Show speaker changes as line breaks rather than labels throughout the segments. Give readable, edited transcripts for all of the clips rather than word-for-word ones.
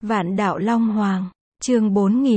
Vạn Đạo Long Hoàng, chương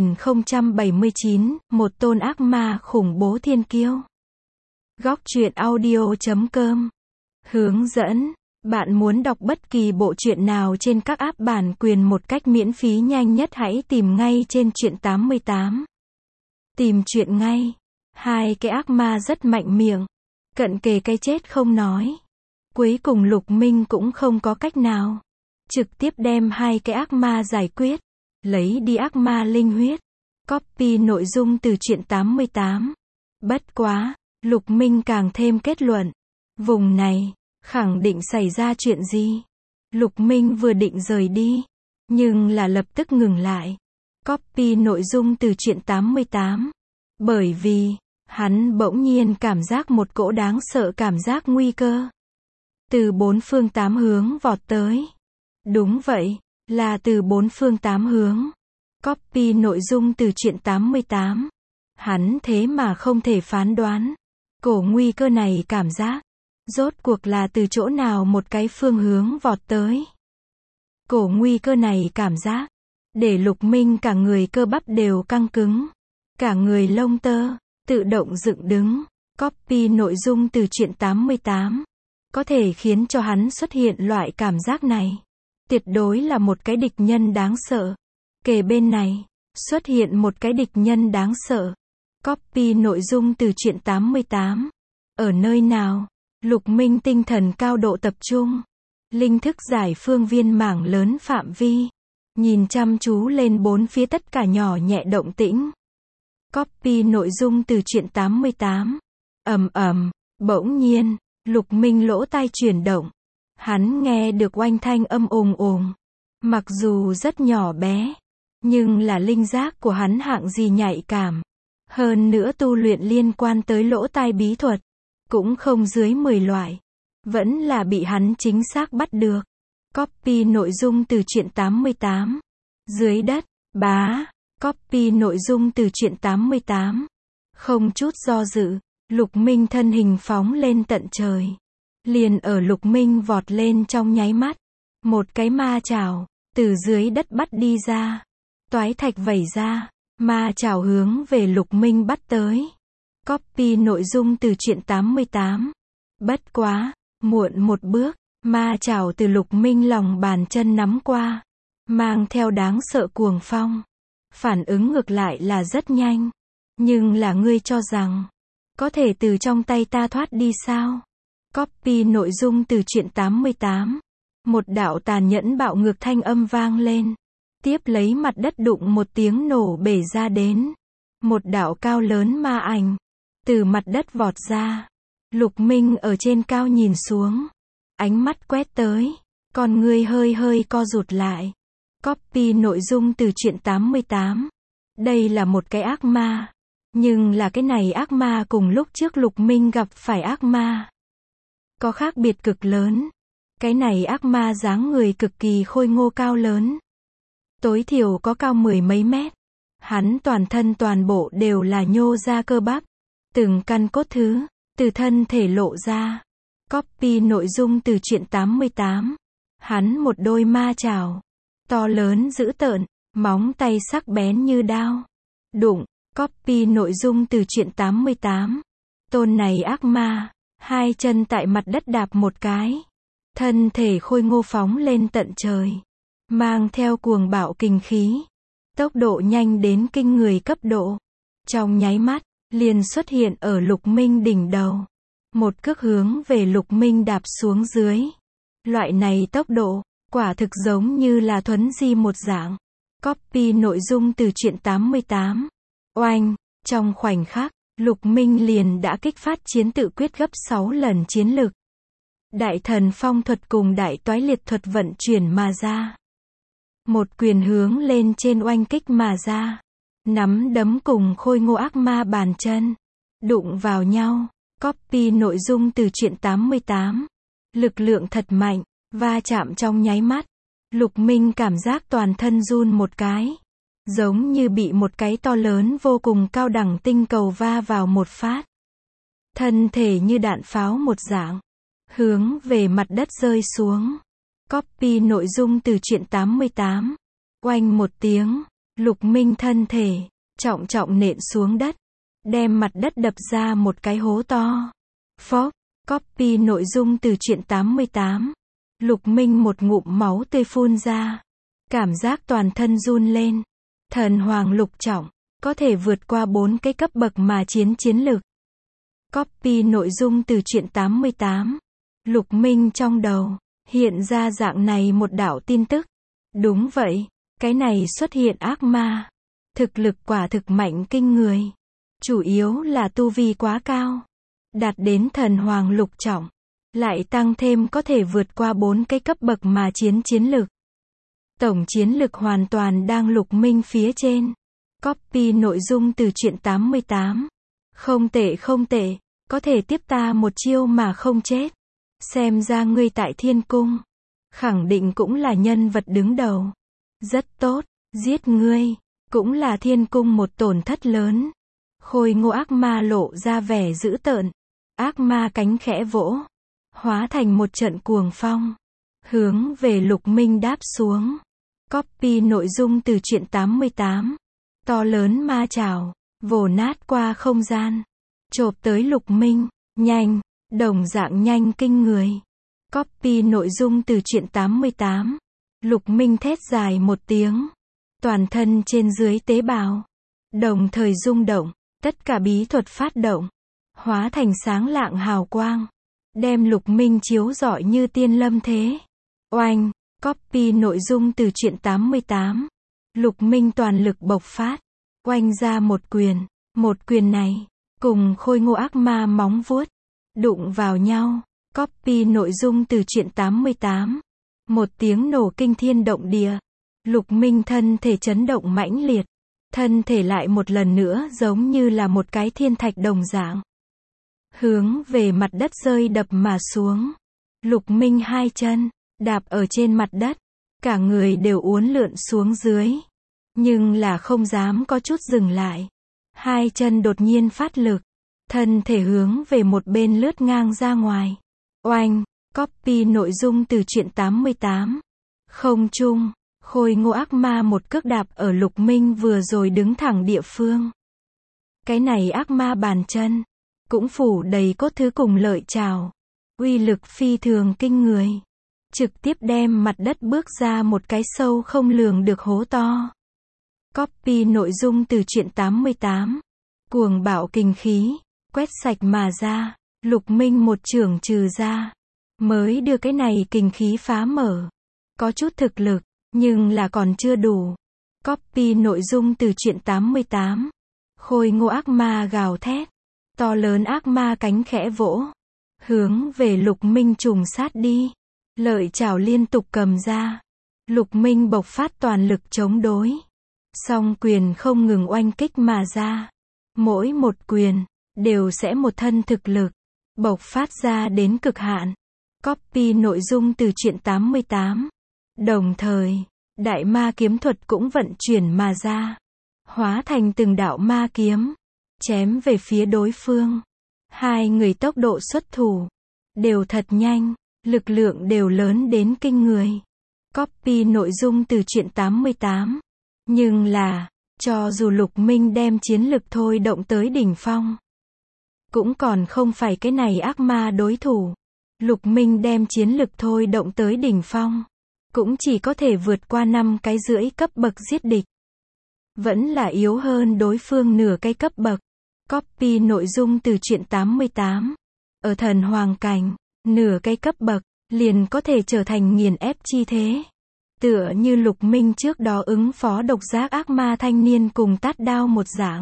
4079, một tôn ác ma khủng bố thiên kiêu. Góc truyện audio.com. Hướng dẫn, bạn muốn đọc bất kỳ bộ truyện nào trên các app bản quyền một cách miễn phí nhanh nhất hãy tìm ngay trên truyện 88. Tìm truyện ngay. Hai cái ác ma rất mạnh miệng, cận kề cái chết không nói. Cuối cùng Lục Minh cũng không có cách nào, trực tiếp đem hai cái ác ma giải quyết, lấy đi ác ma linh huyết. Copy nội dung từ truyện 88. Bất quá, Lục Minh càng thêm kết luận, vùng này khẳng định xảy ra chuyện gì. Lục Minh vừa định rời đi, nhưng là lập tức ngừng lại. Copy nội dung từ truyện 88. Bởi vì, hắn bỗng nhiên cảm giác một cỗ đáng sợ cảm giác nguy cơ từ bốn phương tám hướng vọt tới. Đúng vậy, là từ bốn phương tám hướng. Copy nội dung từ truyện 88. Hắn thế mà không thể phán đoán, cổ nguy cơ này cảm giác, rốt cuộc là từ chỗ nào một cái phương hướng vọt tới. Cổ nguy cơ này cảm giác, để Lục Minh cả người cơ bắp đều căng cứng, cả người lông tơ, tự động dựng đứng. Copy nội dung từ truyện 88. Có thể khiến cho hắn xuất hiện loại cảm giác này, tuyệt đối là một cái địch nhân đáng sợ. Kề bên này, xuất hiện một cái địch nhân đáng sợ. Copy nội dung từ truyện 88. Ở nơi nào? Lục Minh tinh thần cao độ tập trung, linh thức giải phương viên mảng lớn phạm vi, nhìn chăm chú lên bốn phía tất cả nhỏ nhẹ động tĩnh. Copy nội dung từ truyện 88. Bỗng nhiên, Lục Minh lỗ tai chuyển động. Hắn nghe được oanh thanh âm ồn ồn. Mặc dù rất nhỏ bé, nhưng là linh giác của hắn hạng gì nhạy cảm. Hơn nữa tu luyện liên quan tới lỗ tai bí thuật, cũng không dưới 10 loại. Vẫn là bị hắn chính xác bắt được. Copy nội dung từ truyện 88. Dưới đất, bá. Copy nội dung từ truyện 88. Không chút do dự, Lục Minh thân hình phóng lên tận trời. Liền ở Lục Minh vọt lên trong nháy mắt, một cái ma chảo từ dưới đất bắt đi ra. Toái thạch vẩy ra, ma chảo hướng về Lục Minh bắt tới. Copy nội dung từ truyện 88. Bất quá, muộn một bước, ma chảo từ Lục Minh lòng bàn chân nắm qua, mang theo đáng sợ cuồng phong. Phản ứng ngược lại là rất nhanh, nhưng là ngươi cho rằng có thể từ trong tay ta thoát đi sao? Copy nội dung từ truyện 88. Một đạo tàn nhẫn bạo ngược thanh âm vang lên. Tiếp lấy mặt đất đụng một tiếng nổ bể ra đến. Một đạo cao lớn ma ảnh từ mặt đất vọt ra. Lục Minh ở trên cao nhìn xuống, ánh mắt quét tới, con ngươi hơi hơi co rụt lại. Copy nội dung từ truyện 88. Đây là một cái ác ma, nhưng là cái này ác ma cùng lúc trước Lục Minh gặp phải ác ma có khác biệt cực lớn. Cái này ác ma dáng người cực kỳ khôi ngô cao lớn, tối thiểu có cao 10 mấy mét. Hắn toàn thân toàn bộ đều là nhô ra cơ bắp, từng căn cốt thứ từ thân thể lộ ra. Copy nội dung từ truyện 88. Hắn một đôi ma chảo to lớn dữ tợn, móng tay sắc bén như đao. Đụng. Copy nội dung từ truyện 88. Tôn này ác ma, hai chân tại mặt đất đạp một cái, thân thể khôi ngô phóng lên tận trời, mang theo cuồng bạo kinh khí, tốc độ nhanh đến kinh người cấp độ. Trong nháy mắt, liền xuất hiện ở Lục Minh đỉnh đầu, một cước hướng về Lục Minh đạp xuống dưới. Loại này tốc độ, quả thực giống như là thuấn di một dạng. Copy nội dung từ truyện 88. Oanh, trong khoảnh khắc, Lục Minh liền đã kích phát chiến tự quyết gấp 6 lần chiến lực. Đại thần phong thuật cùng đại toái liệt thuật vận chuyển mà ra. Một quyền hướng lên trên oanh kích mà ra. Nắm đấm cùng khôi ngô ác ma bàn chân đụng vào nhau. Copy nội dung từ truyện 88. Lực lượng thật mạnh, va chạm trong nháy mắt. Lục Minh cảm giác toàn thân run một cái, giống như bị một cái to lớn vô cùng cao đẳng tinh cầu va vào một phát. Thân thể như đạn pháo một dạng, hướng về mặt đất rơi xuống. Copy nội dung từ truyện 88. Oanh một tiếng, Lục Minh thân thể trọng trọng nện xuống đất, đem mặt đất đập ra một cái hố to. Phốc, copy nội dung từ truyện 88. Lục Minh một ngụm máu tươi phun ra, cảm giác toàn thân run lên. Thần Hoàng lục trọng, có thể vượt qua 4 cái cấp bậc mà chiến lực. Copy nội dung từ truyện 88. Lục Minh trong đầu hiện ra dạng này một đạo tin tức. Đúng vậy, cái này xuất hiện ác ma, thực lực quả thực mạnh kinh người, chủ yếu là tu vi quá cao, đạt đến thần hoàng lục trọng, lại tăng thêm có thể vượt qua 4 cái cấp bậc mà chiến lực. Tổng chiến lực hoàn toàn đang Lục Minh phía trên. Copy nội dung từ truyện 88. Không tệ không tệ, có thể tiếp ta một chiêu mà không chết. Xem ra ngươi tại Thiên Cung, khẳng định cũng là nhân vật đứng đầu. Rất tốt, giết ngươi, cũng là Thiên Cung một tổn thất lớn. Khôi Ngô ác ma lộ ra vẻ dữ tợn. Ác ma cánh khẽ vỗ, hóa thành một trận cuồng phong, hướng về Lục Minh đáp xuống. Copy nội dung từ truyện 88. To lớn ma chảo, vồ nát qua không gian, chộp tới Lục Minh, nhanh, đồng dạng nhanh kinh người. Copy nội dung từ truyện 88. Lục Minh thét dài một tiếng, toàn thân trên dưới tế bào đồng thời rung động, tất cả bí thuật phát động, hóa thành sáng lạng hào quang, đem Lục Minh chiếu rọi như tiên lâm thế. Oanh, copy nội dung từ truyện 88. Lục Minh toàn lực bộc phát, oanh ra một quyền này, cùng Khôi Ngô ác ma móng vuốt, đụng vào nhau. Copy nội dung từ truyện 88. Một tiếng nổ kinh thiên động địa. Lục Minh thân thể chấn động mãnh liệt, thân thể lại một lần nữa giống như là một cái thiên thạch đồng dạng, hướng về mặt đất rơi đập mà xuống. Lục Minh hai chân đạp ở trên mặt đất, cả người đều uốn lượn xuống dưới, nhưng là không dám có chút dừng lại. Hai chân đột nhiên phát lực, thân thể hướng về một bên lướt ngang ra ngoài. Oanh, copy nội dung từ truyện 88. Không trung, Khôi Ngô ác ma một cước đạp ở Lục Minh vừa rồi đứng thẳng địa phương. Cái này ác ma bàn chân cũng phủ đầy cốt thứ cùng lợi trảo, uy lực phi thường kinh người, trực tiếp đem mặt đất bước ra một cái sâu không lường được hố to. Copy nội dung từ truyện 88. Cuồng bạo kinh khí quét sạch mà ra, Lục Minh một chưởng trừ ra, mới đưa cái này kinh khí phá mở. Có chút thực lực, nhưng là còn chưa đủ. Copy nội dung từ truyện 88. Khôi Ngô ác ma gào thét, to lớn ác ma cánh khẽ vỗ, hướng về Lục Minh trùng sát đi. Lợi chảo liên tục cầm ra, Lục Minh bộc phát toàn lực chống đối, song quyền không ngừng oanh kích mà ra. Mỗi một quyền đều sẽ một thân thực lực bộc phát ra đến cực hạn. Copy nội dung từ truyện 88. Đồng thời, đại ma kiếm thuật cũng vận chuyển mà ra, hóa thành từng đạo ma kiếm, chém về phía đối phương. Hai người tốc độ xuất thủ đều thật nhanh, lực lượng đều lớn đến kinh người. Copy nội dung từ truyện 88. Nhưng là, cho dù Lục Minh đem chiến lực thôi động tới đỉnh phong, cũng còn không phải cái này ác ma đối thủ. Lục Minh đem chiến lực thôi động tới đỉnh phong, cũng chỉ có thể vượt qua 5 cái rưỡi cấp bậc giết địch. Vẫn là yếu hơn đối phương nửa cái cấp bậc. Copy nội dung từ truyện 88. Ở thần hoàng cảnh, nửa cái cấp bậc, liền có thể trở thành nghiền ép chi thế. Tựa như Lục Minh trước đó ứng phó độc giác ác ma thanh niên cùng tát đao một dạng.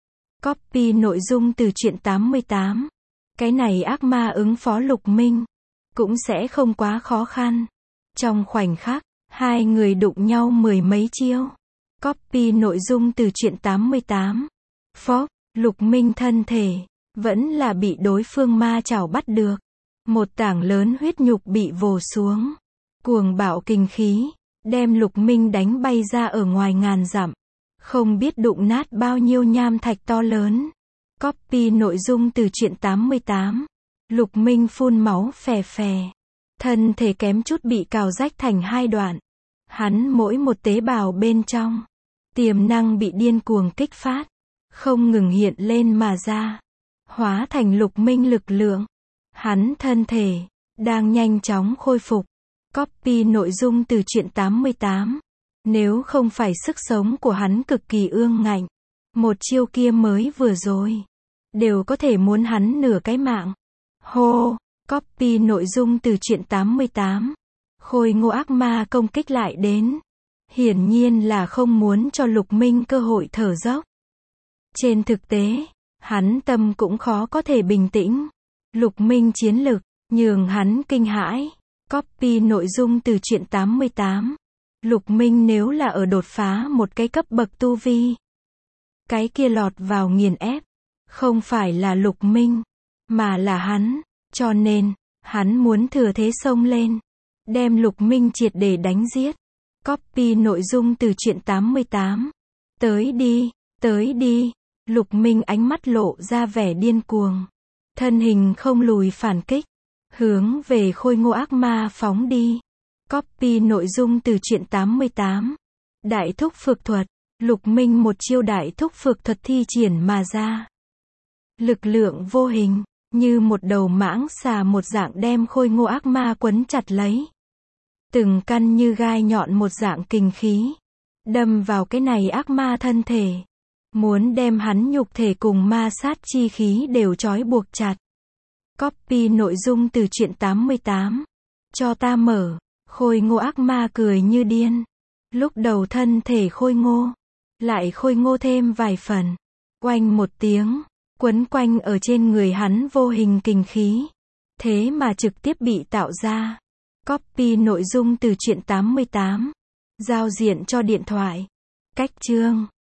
Copy nội dung từ truyện 88. Cái này ác ma ứng phó Lục Minh cũng sẽ không quá khó khăn. Trong khoảnh khắc, hai người đụng nhau mười mấy chiêu. Copy nội dung từ truyện 88. Phốc, Lục Minh thân thể vẫn là bị đối phương ma chảo bắt được. Một tảng lớn huyết nhục bị vồ xuống. Cuồng bạo kinh khí đem Lục Minh đánh bay ra ở ngoài ngàn dặm, không biết đụng nát bao nhiêu nham thạch to lớn. Copy nội dung từ truyện 88. Lục Minh phun máu phè phè, thân thể kém chút bị cào rách thành hai đoạn. Hắn mỗi một tế bào bên trong, tiềm năng bị điên cuồng kích phát, không ngừng hiện lên mà ra, hóa thành Lục Minh lực lượng. Hắn thân thể đang nhanh chóng khôi phục. Copy nội dung từ truyện 88. Nếu không phải sức sống của hắn cực kỳ ương ngạnh, một chiêu kia mới vừa rồi, đều có thể muốn hắn nửa cái mạng. Hô, copy nội dung từ truyện 88. Khôi Ngô ác ma công kích lại đến. Hiển nhiên là không muốn cho Lục Minh cơ hội thở dốc. Trên thực tế, hắn tâm cũng khó có thể bình tĩnh. Lục Minh chiến lực, nhường hắn kinh hãi. Copy nội dung từ truyện 88. Lục Minh nếu là ở đột phá một cái cấp bậc tu vi, cái kia lọt vào nghiền ép, không phải là Lục Minh, mà là hắn. Cho nên, hắn muốn thừa thế xông lên, đem Lục Minh triệt để đánh giết. Copy nội dung từ truyện 88. Tới đi, tới đi. Lục Minh ánh mắt lộ ra vẻ điên cuồng. Thân hình không lùi phản kích, hướng về Khôi Ngô ác ma phóng đi. Copy nội dung từ truyện 88. Đại thúc phược thuật. Lục Minh một chiêu đại thúc phược thuật thi triển mà ra. Lực lượng vô hình, như một đầu mãng xà một dạng đem Khôi Ngô ác ma quấn chặt lấy. Từng căn như gai nhọn một dạng kình khí, đâm vào cái này ác ma thân thể. Muốn đem hắn nhục thể cùng ma sát chi khí đều trói buộc chặt. Copy nội dung từ truyện 88. Cho ta mở. Khôi Ngô ác ma cười như điên. Lúc đầu thân thể khôi ngô, lại khôi ngô thêm vài phần. Oanh một tiếng, quấn quanh ở trên người hắn vô hình kình khí. Thế mà trực tiếp bị tạo ra. Copy nội dung từ truyện 88. Giao diện cho điện thoại. Cách chương